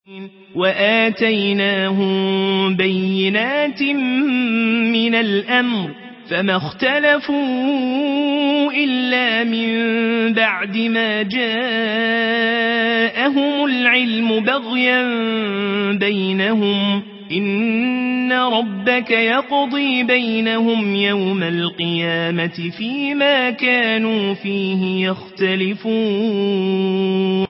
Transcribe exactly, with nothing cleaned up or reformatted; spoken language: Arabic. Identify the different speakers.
Speaker 1: وآتيناهم بينات من الأمر فما اختلفوا إلا من بعد ما جاءهم العلم بغيا بينهم إن ربك يقضي بينهم يوم القيامة فيما كانوا فيه يختلفون.